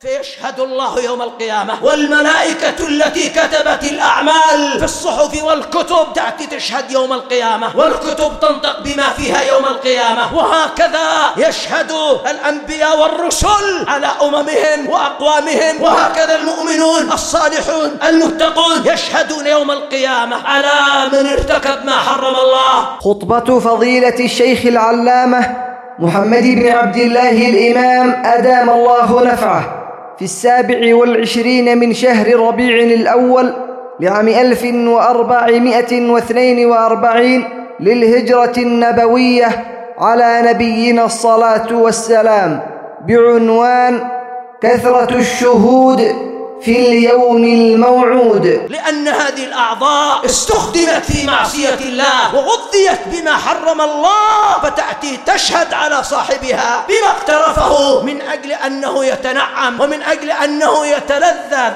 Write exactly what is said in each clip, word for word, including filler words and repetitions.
فيشهد الله يوم القيامة، والملائكة التي كتبت الأعمال في الصحف والكتب تأتي تشهد يوم القيامة، والكتب تنطق بما فيها يوم القيامة. وهكذا يشهد الأنبياء والرسل على أممهم وأقوامهم، وهكذا المؤمنون الصالحون المتقون يشهدون يوم القيامة على من ارتكب ما حرم الله. خطبة فضيلة الشيخ العلامة محمد بن عبد الله الإمام أدام الله نفعه في السابع والعشرين من شهر ربيع الأول لعام ألف وأربعمائة واثنين وأربعين للهجرة النبوية على نبينا الصلاة والسلام، بعنوان كثرة الشهود في اليوم الموعود. لأن هذه الأعضاء استخدمت في معصية الله وغذيت بما حرم الله، فتأتي تشهد على صاحبها بما اقترفه من أجل أنه يتنعم ومن أجل أنه يتلذذ.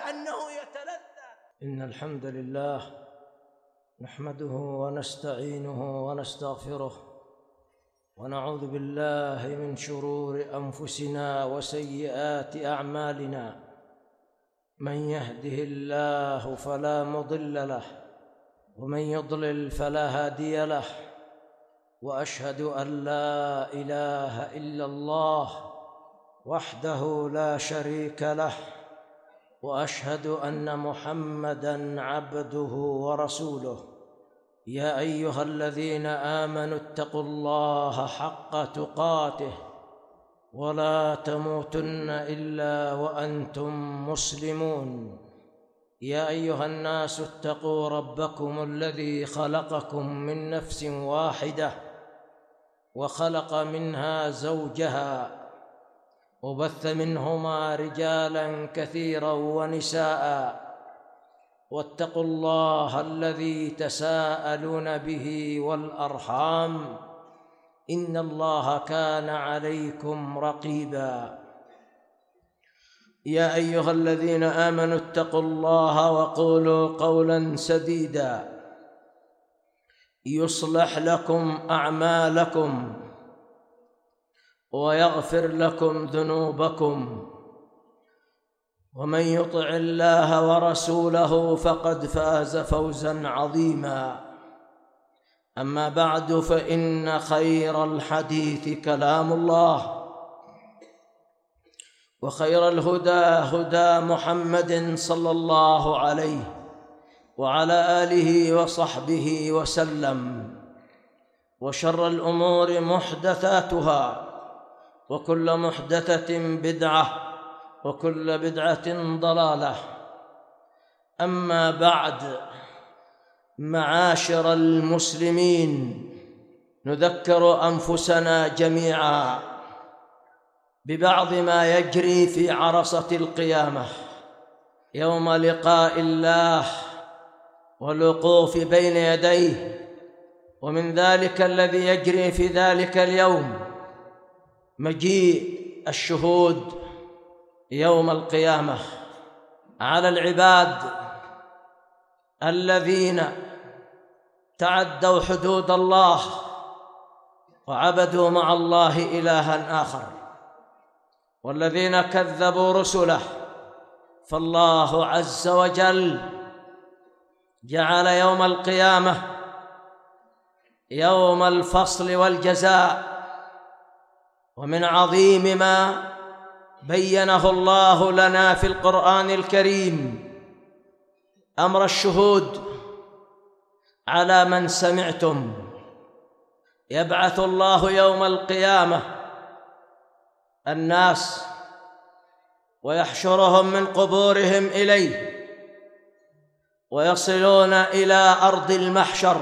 إن الحمد لله نحمده ونستعينه ونستغفره، ونعوذ بالله من شرور أنفسنا وسيئات أعمالنا. من يهده الله فلا مضل له، ومن يضلل فلا هادي له، وأشهد أن لا إله إلا الله وحده لا شريك له، وأشهد أن محمدًا عبده ورسوله. يا أيها الذين آمنوا اتقوا الله حق تقاته ولا تموتن إلا وأنتم مسلمون. يا أيها الناس اتقوا ربكم الذي خلقكم من نفس واحدة وخلق منها زوجها وبث منهما رجالا كثيرا ونساء، واتقوا الله الذي تساءلون به والأرحام إن الله كان عليكم رقيبا. يا أيها الذين آمنوا اتقوا الله وقولوا قولا سديدا يصلح لكم أعمالكم ويغفر لكم ذنوبكم، ومن يطع الله ورسوله فقد فاز فوزا عظيما. أما بعد، فإن خير الحديث كلام الله، وخير الهدى هدى محمد صلى الله عليه وعلى آله وصحبه وسلم، وشر الأمور محدثاتها، وكل محدثة بدعة، وكل بدعة ضلالة. أما بعد، معاشر المسلمين، نذكر أنفسنا جميعا ببعض ما يجري في عرصة القيامة يوم لقاء الله والوقوف بين يديه. ومن ذلك الذي يجري في ذلك اليوم مجيء الشهود يوم القيامة على العباد الذين تعدوا حدود الله وعبدوا مع الله إلها آخر، والذين كذبوا رسله. فالله عز وجل جعل يوم القيامة يوم الفصل والجزاء. ومن عظيم ما بينه الله لنا في القرآن الكريم أمر الشهود على من سمعتم. يبعث الله يوم القيامة الناس ويحشرهم من قبورهم إليه، ويصلون إلى أرض المحشر،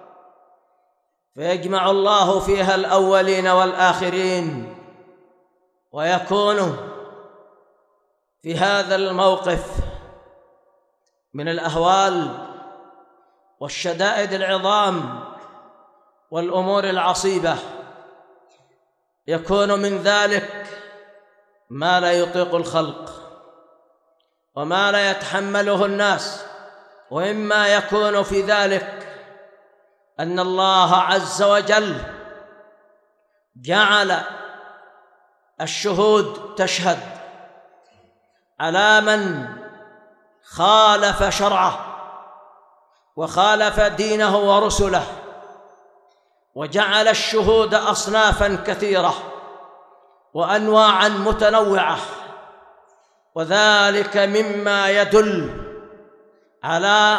فيجمع الله فيها الأولين والآخرين، ويكون في هذا الموقف من الأهوال والشدائد العظام والأمور العصيبة. يكون من ذلك ما لا يطيق الخلق وما لا يتحمله الناس، وإما يكون في ذلك أن الله عز وجل جعل الشهود تشهد على من خالف شرعه وخالف دينه ورسله، وجعل الشهود أصنافاً كثيرة وأنواعاً متنوعة، وذلك مما يدل على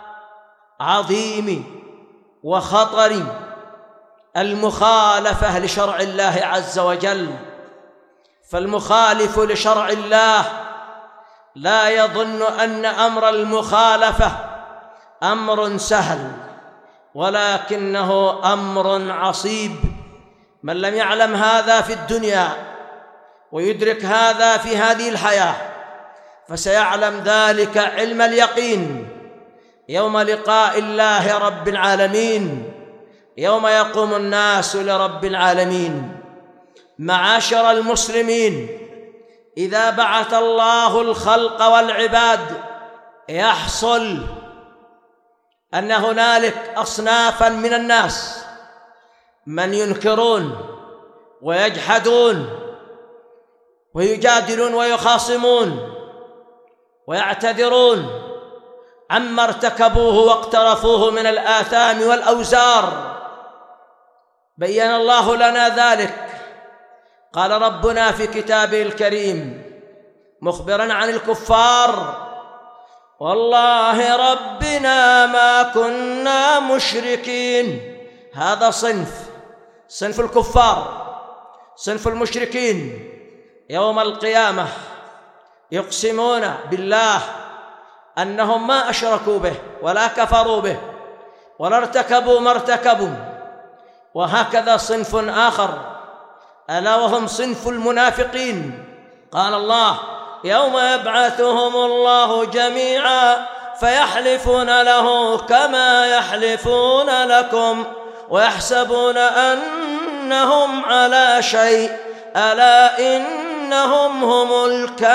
عظيم وخطر المخالفة لشرع الله عز وجل. فالمخالف لشرع الله لا يظن أن أمر المخالفة أمر سهل، ولكنه أمر عصيب. من لم يعلم هذا في الدنيا ويدرك هذا في هذه الحياة فسيعلم ذلك علم اليقين يوم لقاء الله رب العالمين، يوم يقوم الناس لرب العالمين. معاشر المسلمين، إذا بعث الله الخلق والعباد يحصل أن هنالك أصنافاً من الناس من ينكرون ويجحدون ويجادلون ويخاصمون ويعتذرون عما ارتكبوه واقترفوه من الآثام والأوزار. بين الله لنا ذلك، قال ربنا في كتابه الكريم مخبراً عن الكفار: والله ربنا ما كنا مشركين. هذا صنف صنف الكفار، صنف المشركين. يوم القيامة يقسمون بالله أنهم ما أشركوا به ولا كفروا به ولا ارتكبوا ما ارتكبوا. وهكذا صنف آخر ألا وهم صنف المنافقين. قال الله: يوم يبعثهم الله جميعا فيحلفون له كما يحلفون لكم ويحسبون أنهم على شيء ألا إنهم هم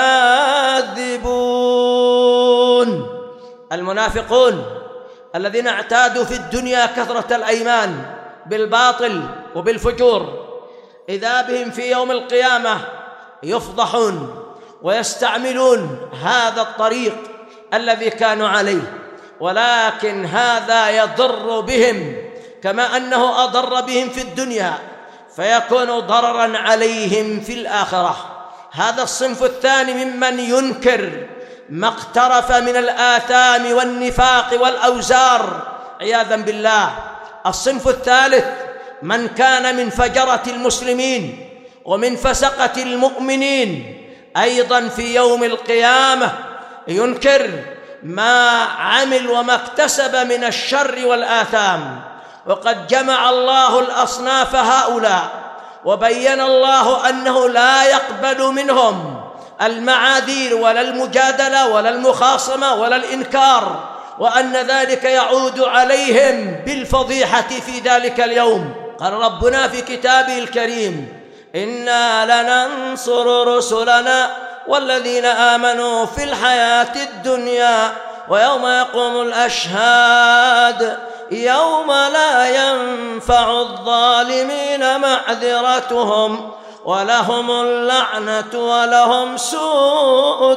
الكاذبون. المنافقون الذين اعتادوا في الدنيا كثرة الأيمان بالباطل وبالفجور، إذا بهم في يوم القيامة يفضحون ويستعملون هذا الطريق الذي كانوا عليه، ولكن هذا يضر بهم كما أنه أضر بهم في الدنيا، فيكون ضرراً عليهم في الآخرة. هذا الصنف الثاني ممن ينكر ما اقترف من الآثام والنفاق والأوزار عياذاً بالله. الصنف الثالث من كان من فجرة المسلمين ومن فسقة المؤمنين، أيضاً في يوم القيامة ينكر ما عمل وما اكتسب من الشر والآثام. وقد جمع الله الأصناف هؤلاء وبين الله أنه لا يقبل منهم المعاذير ولا المجادلة ولا المخاصمة ولا الإنكار، وأن ذلك يعود عليهم بالفضيحة في ذلك اليوم. قال ربنا في كتابه الكريم: إنا لننصر رسلنا والذين آمنوا في الحياة الدنيا ويوم يقوم الأشهاد يوم لا ينفع الظالمين معذرتهم ولهم اللعنة ولهم سوء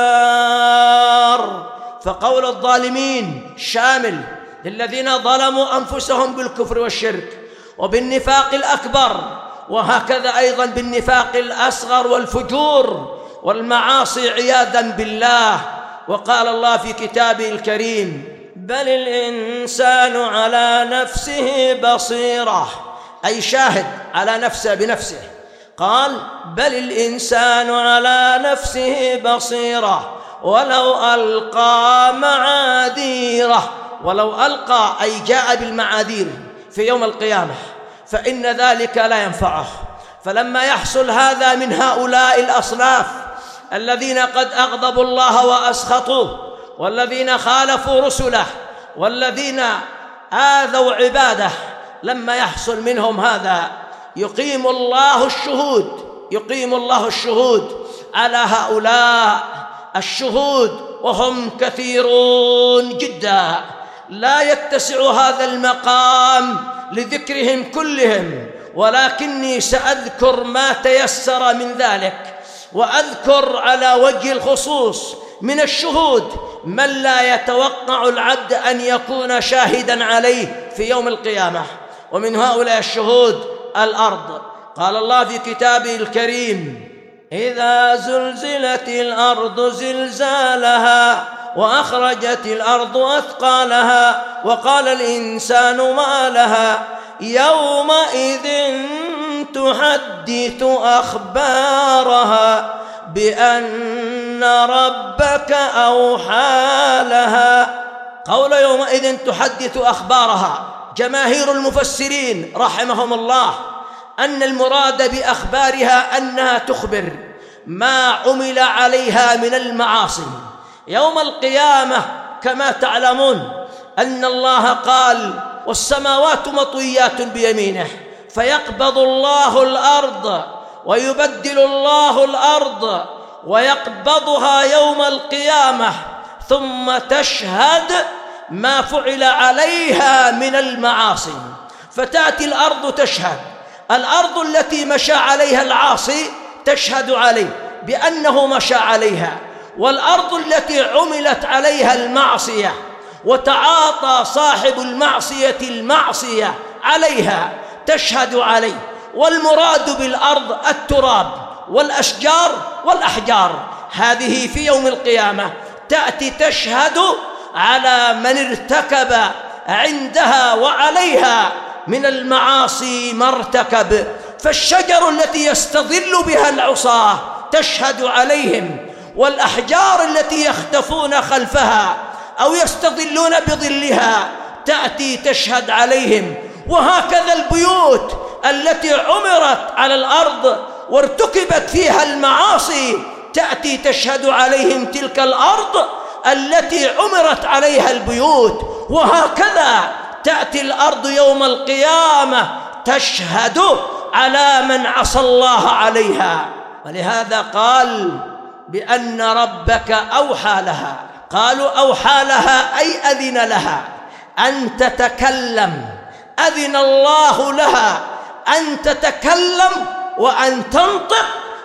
الدار. فقول الظالمين شامل للذين ظلموا أنفسهم بالكفر والشرك وبالنفاق الأكبر، وهكذا أيضا بالنفاق الأصغر والفجور والمعاصي عياذا بالله. وقال الله في كتابه الكريم: بل الإنسان على نفسه بصيرة، أي شاهد على نفسه بنفسه. قال: بل الإنسان على نفسه بصيرة ولو ألقى معاذيره. ولو ألقى أي جاء بالمعاذير في يوم القيامة فإن ذلك لا ينفعه. فلما يحصل هذا من هؤلاء الأصناف الذين قد أغضبوا الله وأسخطوه والذين خالفوا رسله والذين آذوا عباده، لما يحصل منهم هذا يقيم الله الشهود يقيم الله الشهود على هؤلاء الشهود، وهم كثيرون جدا، لا يتسع هذا المقام لذكرهم كلهم، ولكني سأذكر ما تيسر من ذلك. وأذكر على وجه الخصوص من الشهود من لا يتوقع العبد أن يكون شاهداً عليه في يوم القيامة، ومن هؤلاء الشهود الأرض. قال الله في كتابه الكريم: إذا زلزلت الأرض زلزالها وأخرجت الأرض أثقالها وقال الإنسان ما لها يومئذ تحدث أخبارها بأن ربك أوحى لها. قول يومئذ تحدث أخبارها، جماهير المفسرين رحمهم الله أن المراد بأخبارها أنها تخبر ما عمل عليها من المعاصي يوم القيامة. كما تعلمون أن الله قال: والسماوات مطويات بيمينه، فيقبض الله الأرض ويبدل الله الأرض ويقبضها يوم القيامة، ثم تشهد ما فعل عليها من المعاصي. فتأتي الأرض تشهد، الأرض التي مشى عليها العاصي تشهد عليه بأنه مشى عليها، والأرض التي عملت عليها المعصية وتعاطى صاحب المعصية المعصية عليها تشهد عليه. والمراد بالأرض التراب والأشجار والأحجار، هذه في يوم القيامة تأتي تشهد على من ارتكب عندها وعليها من المعاصي ما ارتكب. فالشجر التي يستظل بها العصاة تشهد عليهم، والأحجار التي يختفون خلفها أو يستظلون بظلها تأتي تشهد عليهم. وهكذا البيوت التي عمرت على الأرض وارتكبت فيها المعاصي تأتي تشهد عليهم تلك الأرض التي عمرت عليها البيوت. وهكذا تأتي الأرض يوم القيامة تشهد على من عصى الله عليها. ولهذا قال بأن ربك أوحى لها. قالوا أوحى لها أي أذن لها أن تتكلم، أذن الله لها أن تتكلم وأن تنطق،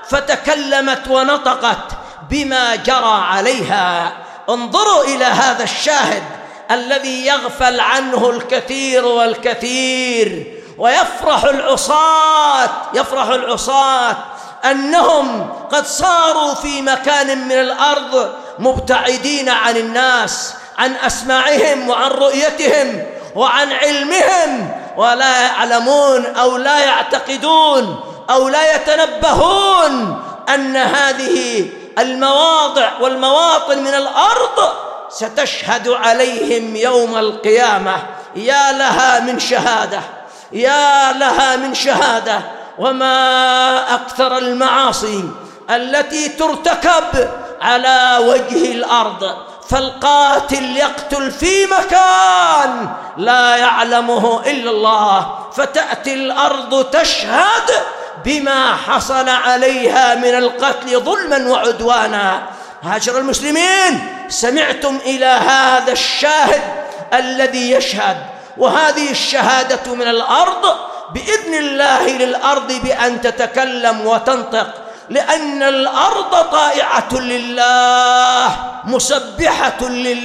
فتكلمت ونطقت بما جرى عليها. انظروا إلى هذا الشاهد الذي يغفل عنه الكثير والكثير، ويفرح العصاة يفرح العصاة أنهم قد صاروا في مكان من الأرض مبتعدين عن الناس، عن أسماعهم وعن رؤيتهم وعن علمهم، ولا يعلمون أو لا يعتقدون أو لا يتنبهون أن هذه المواضع والمواطن من الأرض ستشهد عليهم يوم القيامة. يا لها من شهادة، يا لها من شهادة. وما أكثر المعاصي التي ترتكب على وجه الأرض، فالقاتل يقتل في مكان لا يعلمه إلا الله، فتأتي الأرض تشهد بما حصل عليها من القتل ظلما وعدوانا. معاشر المسلمين، سمعتم إلى هذا الشاهد الذي يشهد، وهذه الشهادة من الأرض بإذن الله للأرض بأن تتكلم وتنطق، لأن الأرض طائعة لله مسبحة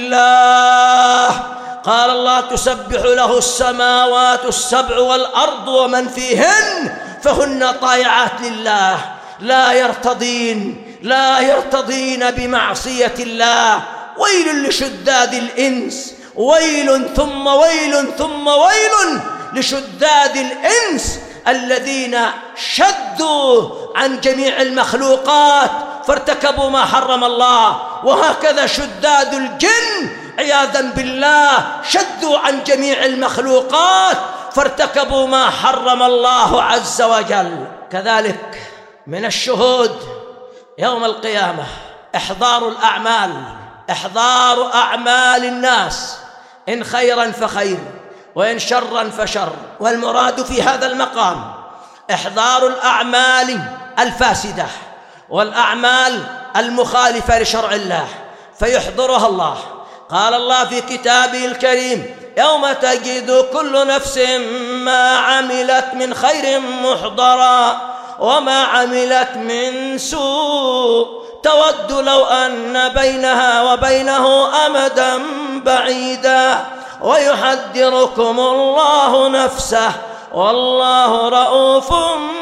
لله. قال الله: تسبح له السماوات السبع والأرض ومن فيهن فهن طائعات لله، لا يرتضين لا يرتضين بمعصية الله. ويل لشداد الإنس، ويل ثم ويل ثم ويل لشداد الإنس الذين شدوا عن جميع المخلوقات فارتكبوا ما حرم الله. وهكذا شداد الجن عياذا بالله شدوا عن جميع المخلوقات فارتكبوا ما حرم الله عز وجل. كذلك من الشهود يوم القيامة إحضار الأعمال، إحضار أعمال الناس، إن خيرا فخير وإن شرا فشر. والمراد في هذا المقام إحضار الأعمال الفاسدة والأعمال المخالفة لشرع الله، فيحضرها الله. قال الله في كتابه الكريم: يوم تجد كل نفس ما عملت من خير محضرا وما عملت من سوء تود لو أن بينها وبينه أمدا بعيدا ويحذركم الله نفسه والله رؤوف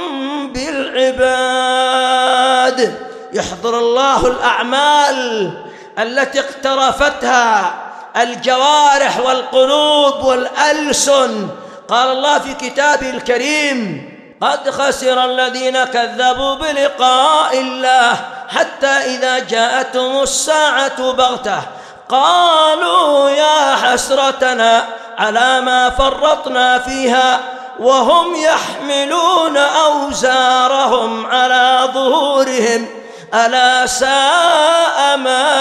بالعباد. يحضر الله الأعمال التي اقترفتها الجوارح والقلوب والألسن. قال الله في كتابه الكريم: قد خسر الذين كذبوا بلقاء الله حتى إذا جاءتهم الساعة بغتة قالوا يا حسرتنا على ما فرطنا فيها وهم يحملون أوزارهم على ظهورهم ألا ساء ما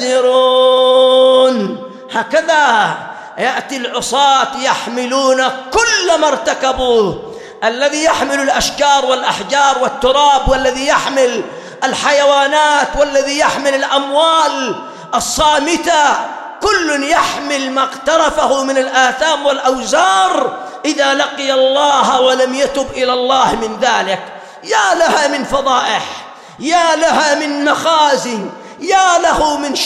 يزرون. هكذا يأتي العصاة يحملون كل ما ارتكبوه، الذي يحمل الأشجار والأحجار والتراب، والذي يحمل الحيوانات، والذي يحمل الأموال الصامتة، كل يحمل ما اقترفه من الآثام والأوزار إذا لقي الله ولم يتب إلى الله من ذلك. يا لها من فضائح، يا لها من مخازي، يا له من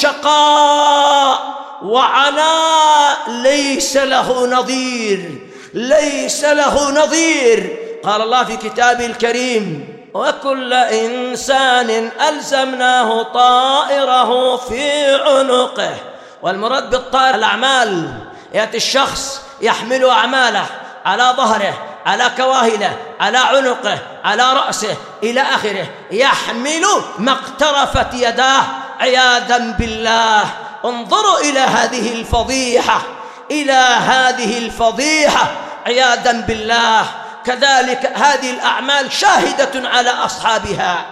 شقاء وعناء ليس له نظير، ليس له نظير. قال الله في كتابه الكريم: وكل إنسان ألزمناه طائره في عنقه. والمراد بالطائر الأعمال، يأتي الشخص يحمل أعماله على ظهره، على كواهله، على عنقه، على رأسه، إلى آخره، يحمل ما اقترفت يداه عياذا بالله. انظروا إلى هذه الفضيحة، إلى هذه الفضيحة عياذا بالله. كذلك هذه الأعمال شاهدة على أصحابها،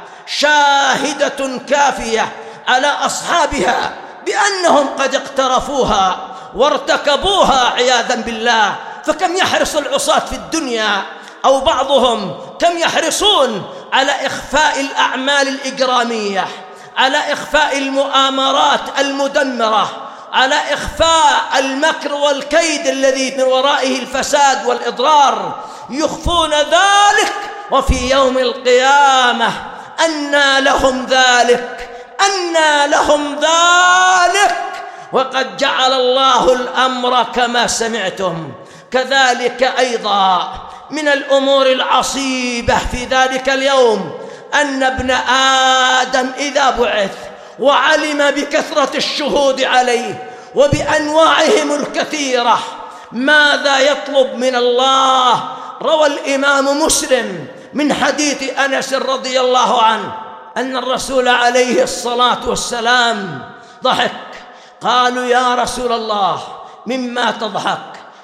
شاهدة كافية على أصحابها بأنهم قد اقترفوها وارتكبوها عياذا بالله. فكم يحرص العصاة في الدنيا أو بعضهم كم يحرصون على إخفاء الأعمال الإجرامية، على إخفاء المؤامرات المدمرة، على إخفاء المكر والكيد الذي من ورائه الفساد والإضرار، يخفون ذلك. وفي يوم القيامة أنى لهم ذلك، أنى لهم ذلك، وقد جعل الله الأمر كما سمعتم. كذلك أيضا من الأمور العصيبة في ذلك اليوم أن ابن آدم إذا بعث وعلم بكثرة الشهود عليه وبأنواعهم الكثيرة ماذا يطلب من الله؟ روى الإمام مسلم من حديث أنس رضي الله عنه أن الرسول عليه الصلاة والسلام ضحك. قالوا يا رسول الله مما تضحك؟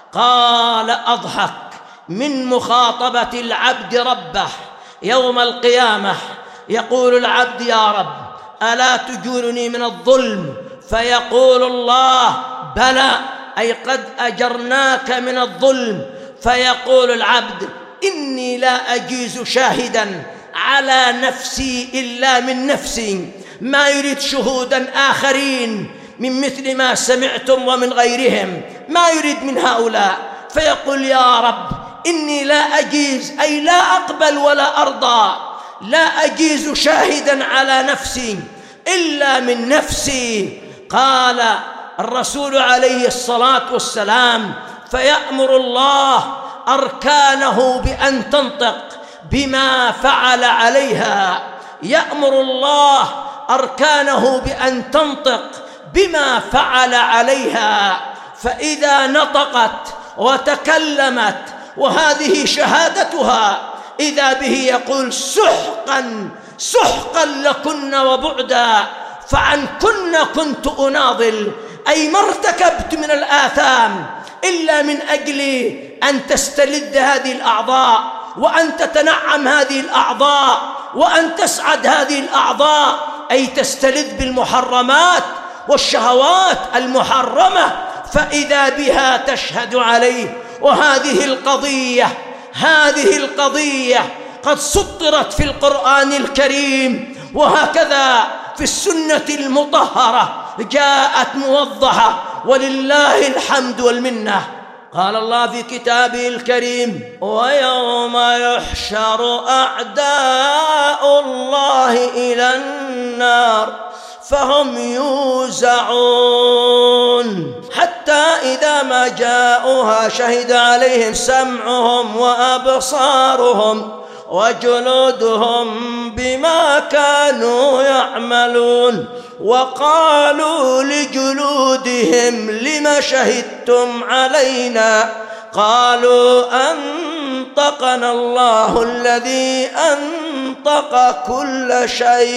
قال أضحك من مخاطبة العبد ربه يوم القيامة. يقول العبد يا رب ألا تجورني من الظلم؟ فيقول الله بلى، أي قد أجرناك من الظلم. فيقول العبد إني لا أجيز شاهدا على نفسي إلا من نفسي، ما يريد شهودا آخرين من مثل ما سمعتم ومن غيرهم، ما يريد من هؤلاء. فيقول يا رب إني لا أجيز، أي لا أقبل ولا أرضى، لا أجيز شاهدا على نفسي إلا من نفسي. قال الرسول عليه الصلاة والسلام فيأمر الله أركانه بأن تنطق بما فعل عليها، يأمر الله أركانه بأن تنطق بما فعل عليها. فإذا نطقت وتكلمت وهذه شهادتها إذا به يقول سحقا سحقا لكن وبعدا، فعنكن كنت أناضل، أي ما ارتكبت من الآثام إلا من أجل أن تستلذ هذه الأعضاء وأن تتنعم هذه الأعضاء وأن تسعد هذه الأعضاء، أي تستلذ بالمحرمات والشهوات المحرمة، فإذا بها تشهد عليه. وهذه القضية هذه القضية قد سطرت في القرآن الكريم، وهكذا في السنة المطهرة جاءت موضحة ولله الحمد والمنة. قال الله في كتابه الكريم: ويوم يحشر أعداء الله إلى النار فهم يوزعون حتى إذا ما جاءوها شهد عليهم سمعهم وأبصارهم وجلودهم بما كانوا يعملون وقالوا لجلودهم لم شهدتم علينا قالوا أنطقنا الله الذي أنطق كل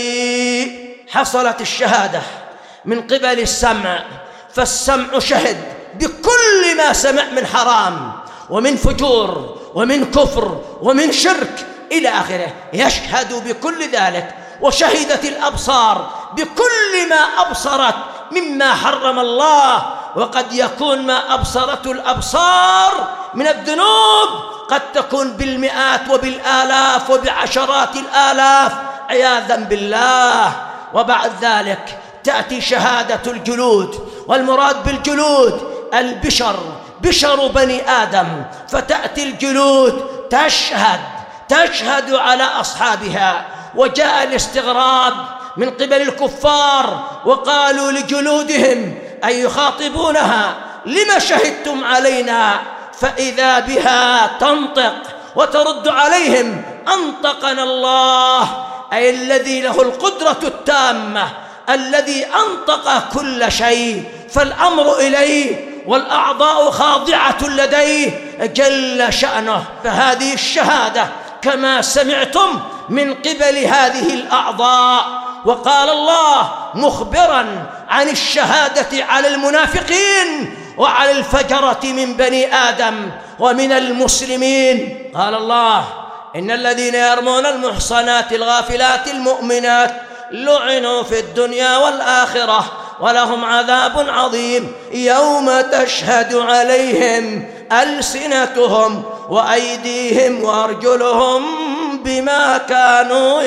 شيء. حصلت الشهادة من قبل السمع، فالسمع شهد بكل ما سمع من حرام ومن فجور ومن كفر ومن شرك إلى آخره، يشهد بكل ذلك. وشهدت الأبصار بكل ما أبصرت مما حرم الله، وقد يكون ما أبصرته الأبصار من الذنوب قد تكون بالمئات وبالآلاف وبعشرات الآلاف عياذا بالله. وبعد ذلك تأتي شهادة الجلود، والمراد بالجلود البشر، بشر بني آدم، فتأتي الجلود تشهد تشهد على أصحابها. وجاء الاستغراب من قبل الكفار وقالوا لجلودهم أي يخاطبونها: لما شهدتم علينا؟ فإذا بها تنطق وترد عليهم: أنطقنا الله، أي الذي له القدرة التامة، الذي أنطق كل شيء، فالأمر إليه والأعضاء خاضعة لديه جل شأنه. فهذه الشهادة كما سمعتم من قبل هذه الأعضاء. وقال الله مخبرا عن الشهادة على المنافقين وعلى الفجرة من بني آدم ومن المسلمين. قال الله: إن الذين يرمون المحصنات الغافلات المؤمنات لعنوا في الدنيا والآخرة ولهم عذاب عظيم يوم تشهد عليهم ألسنتهم وأيديهم وأرجلهم بما كانوا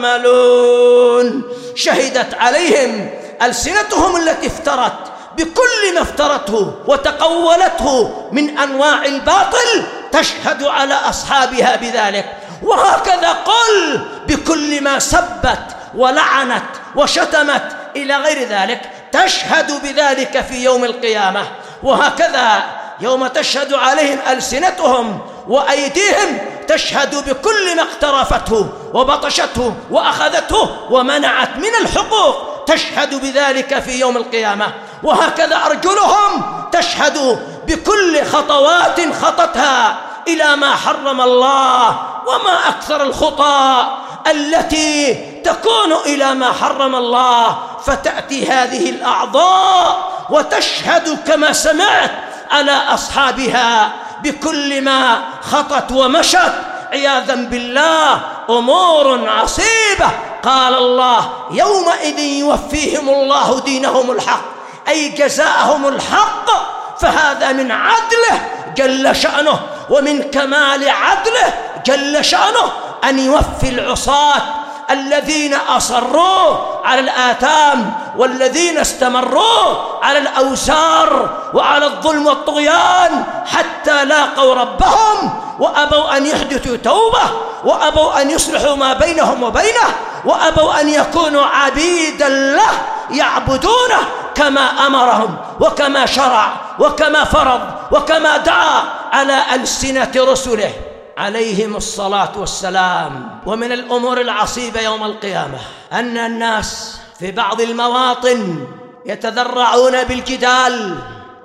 يعملون. شهدت عليهم ألسنتهم التي افترت بكل ما افترته وتقولته من أنواع الباطل، تشهد على أصحابها بذلك. وهكذا قل بكل ما سبت ولعنت وشتمت إلى غير ذلك، تشهد بذلك في يوم القيامة. وهكذا يوم تشهد عليهم ألسنتهم وأيديهم، تشهد بكل ما اقترفته وبطشته وأخذته ومنعت من الحقوق، تشهد بذلك في يوم القيامة. وهكذا أرجلهم تشهد بكل خطوات خطتها إلى ما حرم الله. وما أكثر الخطى التي تكون إلى ما حرم الله، فتأتي هذه الأعضاء وتشهد كما سمعت على أصحابها بكل ما خطت ومشت عياذا بالله، أمور عصيبة. قال الله: يومئذ يوفيهم الله دينهم الحق، أي جزاءهم الحق. فهذا من عدله جل شأنه ومن كمال عدله جل شأنه أن يوفي العصاة الذين أصروا على الآثام والذين استمروا على الأوزار وعلى الظلم والطغيان حتى لاقوا ربهم وأبوا أن يحدثوا توبة، وأبوا أن يصلحوا ما بينهم وبينه، وأبوا أن يكونوا عبيدا له يعبدونه كما أمرهم وكما شرع وكما فرض وكما دعا على ألسنة رسله عليهم الصلاة والسلام. ومن الأمور العصيبة يوم القيامة أن الناس في بعض المواطن يتذرعون بالجدال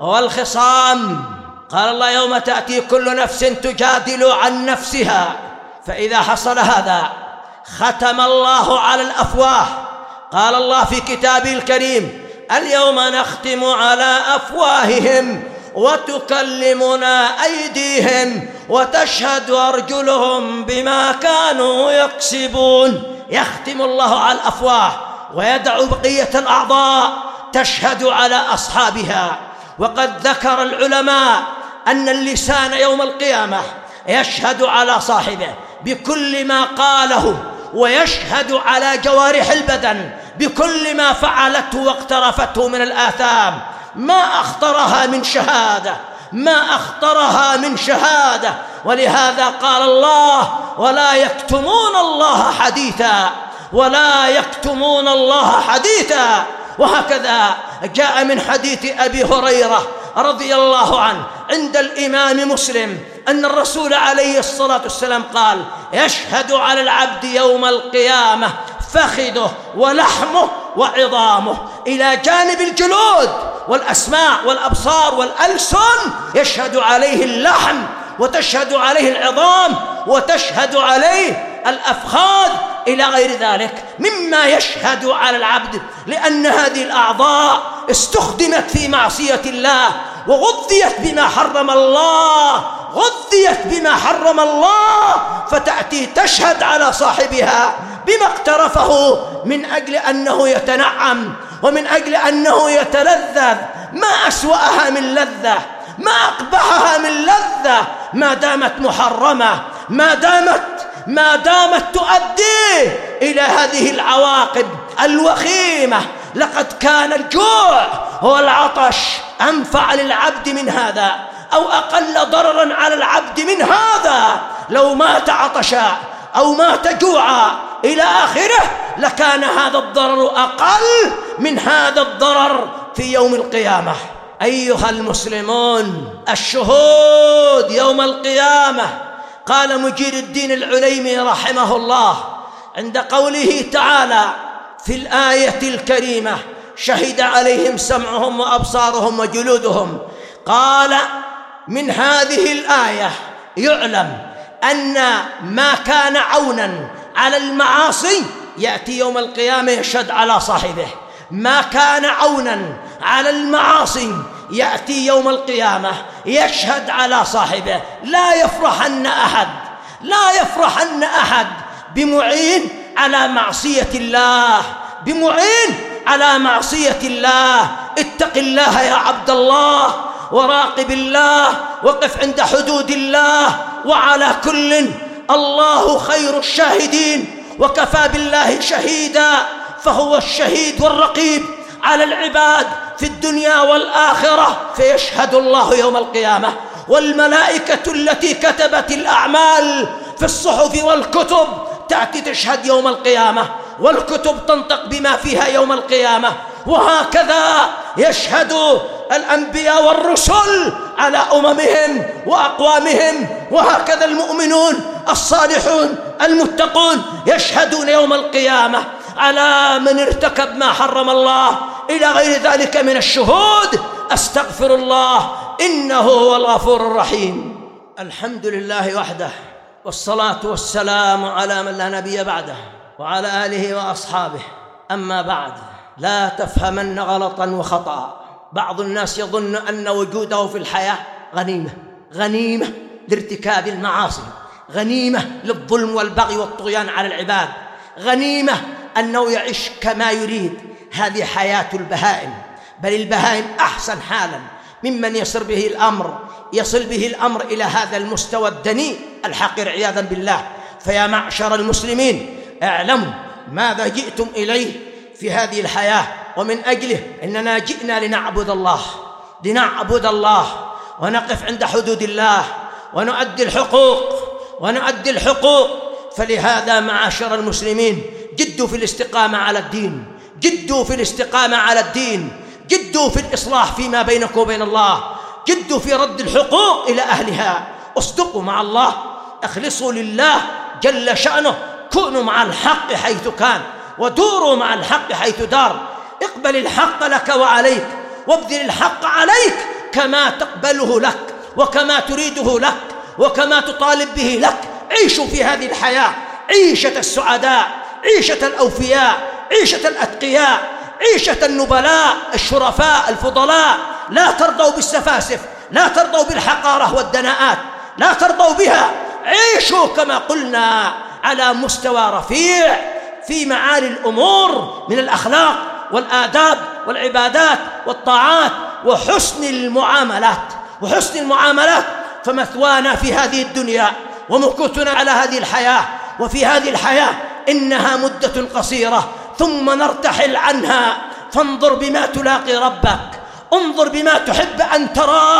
والخصام. قال الله: يوم تأتي كل نفس تجادل عن نفسها. فإذا حصل هذا ختم الله على الأفواه. قال الله في كتابه الكريم: اليوم نختم على أفواههم وتكلمنا أيديهم وتشهد أرجلهم بما كانوا يكسبون. يختم الله على الأفواه ويدع بقية الأعضاء تشهد على أصحابها. وقد ذكر العلماء أن اللسان يوم القيامة يشهد على صاحبه بكل ما قاله، ويشهد على جوارح البدن بكل ما فعلته واقترفته من الآثام، ما أخطرها من شهادة ما أخطرها من شهادة. ولهذا قال الله: ولا يكتمون الله حديثا، ولا يكتمون الله حديثا. وهكذا جاء من حديث أبي هريرة رضي الله عنه عند الإمام مسلم أن الرسول عليه الصلاة والسلام قال: يشهد على العبد يوم القيامة فخذه ولحمه وعظامه، إلى جانب الجلود والأسماع والأبصار والألسن يشهد عليه اللحم، وتشهد عليه العظام، وتشهد عليه الأفخاذ، إلى غير ذلك مما يشهد على العبد، لأن هذه الأعضاء استخدمت في معصية الله، وغذيت بما حرم الله، غذيت بما حرم الله، فتأتي تشهد على صاحبها بما اقترفه من أجل أنه يتنعم، ومن أجل أنه يتلذذ. ما أسوأها من لذة، ما أقبحها من لذة، ما دامت محرمة، ما دامت ما دامت تؤدي إلى هذه العواقب الوخيمة. لقد كان الجوع والعطش أنفع للعبد من هذا، أو أقل ضررا على العبد من هذا. لو مات عطشا أو مات جوعا إلى آخره لكان هذا الضرر أقل من هذا الضرر في يوم القيامة. أيها المسلمون، الشهود يوم القيامة، قال مجير الدين العليمي رحمه الله عند قوله تعالى في الآية الكريمة: شهد عليهم سمعهم وأبصارهم وجلودهم، قال: من هذه الآية يعلم أن ما كان عونا على المعاصي يأتي يوم القيامة يشهد على صاحبه، ما كان عونا على المعاصي يأتي يوم القيامة يشهد على صاحبه. لا يفرحن أحد، لا يفرحن أحد بمعين على معصية الله، بمعين على معصية الله. اتق الله يا عبد الله، وراقب الله، وقف عند حدود الله. وعلى كل الله خير الشاهدين، وكفى بالله شهيدا، فهو الشهيد والرقيب على العباد في الدنيا والآخرة. فيشهد الله يوم القيامة، والملائكة التي كتبت الأعمال في الصحف والكتب تأتي تشهد يوم القيامة، والكتب تنطق بما فيها يوم القيامة. وهكذا يشهد الأنبياء والرسل على أممهم وأقوامهم، وهكذا المؤمنون الصالحون المتقون يشهدون يوم القيامة على من ارتكب ما حرم الله، إلى غير ذلك من الشهود. أستغفر الله، إنه هو الغفور الرحيم. الحمد لله وحده، والصلاة والسلام على من لا نبي بعده، وعلى آله وأصحابه. أما بعد، لا تفهمن غلطا وخطأ. بعض الناس يظن أن وجوده في الحياة غنيمة، غنيمة لارتكاب المعاصي، غنيمة للظلم والبغي والطغيان على العباد، غنيمة أنه يعيش كما يريد. هذه حياة البهائم، بل البهائم أحسن حالا ممن يصل به الأمر يصل به الأمر إلى هذا المستوى الدنيء الحقير عياذا بالله. فيا معشر المسلمين، اعلموا ماذا جئتم إليه في هذه الحياة، ومن أجله إننا جئنا لنعبد الله، لنعبد الله ونقف عند حدود الله، ونؤدي الحقوق ونؤدي الحقوق. فلهذا معاشر المسلمين، جدوا في الاستقامة على الدين، جدوا في الاستقامة على الدين، جدوا في الإصلاح فيما بينكم وبين الله، جدوا في رد الحقوق إلى أهلها، اصدقوا مع الله، اخلصوا لله جل شأنه، كونوا مع الحق حيث كان، ودوروا مع الحق حيث دار. اقبل الحق لك وعليك، وابذل الحق عليك كما تقبله لك، وكما تريده لك، وكما تطالب به لك. عيشوا في هذه الحياة عيشة السعداء، عيشة الأوفياء، عيشة الأتقياء، عيشة النبلاء الشرفاء الفضلاء. لا ترضوا بالسفاسف، لا ترضوا بالحقارة والدناءات، لا ترضوا بها. عيشوا كما قلنا على مستوى رفيع في معالي الأمور من الأخلاق والآداب والعبادات والطاعات وحسن المعاملات، وحسن المعاملات. فمثوانا في هذه الدنيا ومكوتنا على هذه الحياة، وفي هذه الحياة إنها مدة قصيرة ثم نرتحل عنها. فانظر بما تلاقي ربك، انظر بما تحب أن تراه،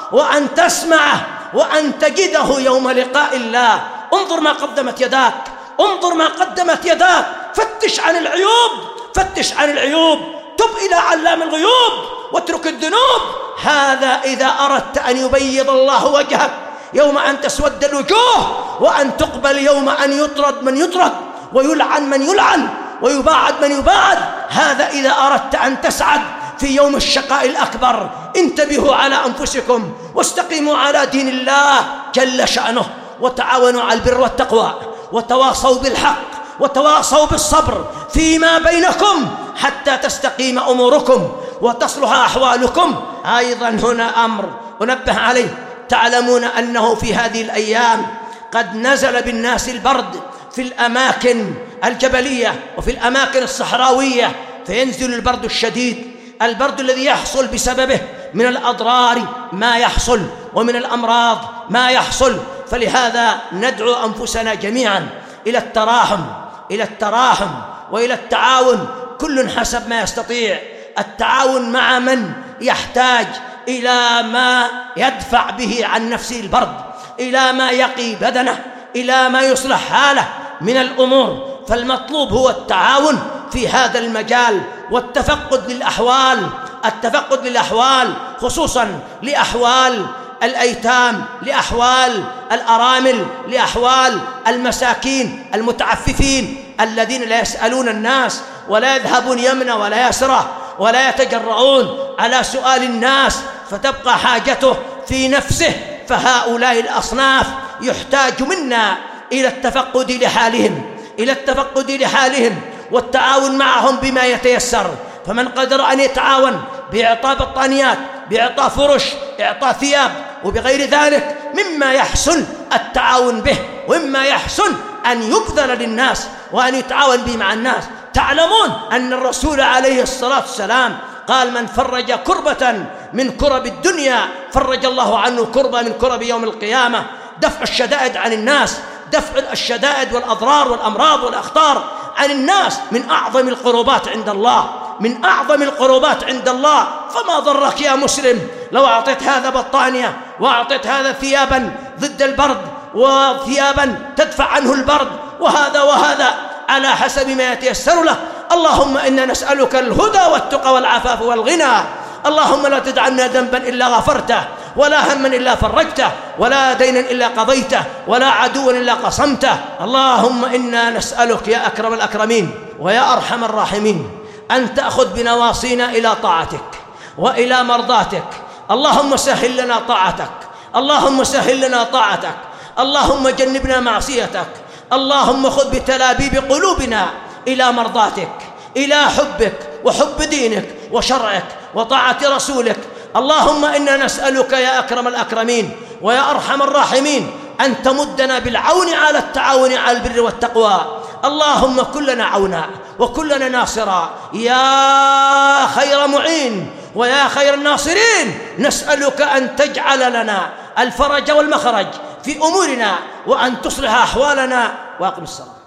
وأن تسمعه وأن تجده يوم لقاء الله. انظر ما قدمت يداك، انظر ما قدمت يداك، فتش عن العيوب، فتش عن العيوب، تب إلى علام الغيوب واترك الذنوب. هذا إذا أردت أن يبيض الله وجهك يوم أن تسود الوجوه، وأن تقبل يوم أن يطرد من يطرد، ويلعن من يلعن، ويباعد من يباعد. هذا إذا أردت أن تسعد في يوم الشقاء الأكبر. انتبهوا على أنفسكم واستقيموا على دين الله جل شأنه، وتعاونوا على البر والتقوى، وتواصوا بالحق، وتواصوا بالصبر فيما بينكم حتى تستقيم أموركم وتصلح أحوالكم. أيضا هنا أمر أنبه عليه، تعلمون أنه في هذه الأيام قد نزل بالناس البرد في الأماكن الجبلية وفي الأماكن الصحراوية، فينزل البرد الشديد، البرد الذي يحصل بسببه من الأضرار ما يحصل ومن الأمراض ما يحصل. فلهذا ندعو أنفسنا جميعا إلى التراحم، إلى التراحم وإلى التعاون، كل حسب ما يستطيع، التعاون مع من يحتاج إلى ما يدفع به عن نفسه البرد، إلى ما يقي بدنه، إلى ما يصلح حاله من الأمور. فالمطلوب هو التعاون في هذا المجال، والتفقد للأحوال، التفقد للأحوال خصوصا لأحوال الأيتام، لأحوال الأرامل، لأحوال المساكين المتعففين الذين لا يسألون الناس ولا يذهبون يمنى ولا يسرى ولا يتجرؤون على سؤال الناس، فتبقى حاجته في نفسه. فهؤلاء الأصناف يحتاج منا إلى التفقد لحالهم، إلى التفقد لحالهم والتعاون معهم بما يتيسر. فمن قدر أن يتعاون بإعطاء بطانيات، بإعطاء فرش، إعطاء ثياب وبغير ذلك مما يحسن التعاون به، ومما يحسن أن يبذل للناس وأن يتعاون به مع الناس. تعلمون أن الرسول عليه الصلاة والسلام قال: من فرج كربة من كرب الدنيا فرج الله عنه كربة من كرب يوم القيامة. دفع الشدائد عن الناس، دفع الشدائد والأضرار والأمراض والأخطار عن الناس من أعظم القربات عند الله، من أعظم القربات عند الله. فما ضرك يا مسلم لو أعطيت هذا بطانية، وأعطيت هذا ثيابا ضد البرد، وثيابا تدفع عنه البرد، وهذا وهذا على حسب ما يتيسر له. اللهم إنا نسألك الهدى والتقى والعفاف والغنى. اللهم لا تدع عنا ذنبا إلا غفرته، ولا هما إلا فرجته، ولا دينا إلا قضيته، ولا عدوا إلا قصمته. اللهم إنا نسألك يا أكرم الأكرمين ويا أرحم الراحمين أن تأخذ بنواصينا إلى طاعتك وإلى مرضاتك. اللهم سهل لنا طاعتك، اللهم سهل لنا طاعتك، اللهم جنبنا معصيتك. اللهم خذ بتلابيب قلوبنا إلى مرضاتك، إلى حبك وحب دينك وشرعك وطاعة رسولك. اللهم إنا نسألك يا أكرم الأكرمين ويا أرحم الراحمين أن تمدنا بالعون على التعاون على البر والتقوى. اللهم كن لنا عونا وكن لنا ناصرا يا خير معين ويا خير الناصرين. نسألك أن تجعل لنا الفرج والمخرج في أمورنا، وأن تصلح أحوالنا. وأقم الصلاة.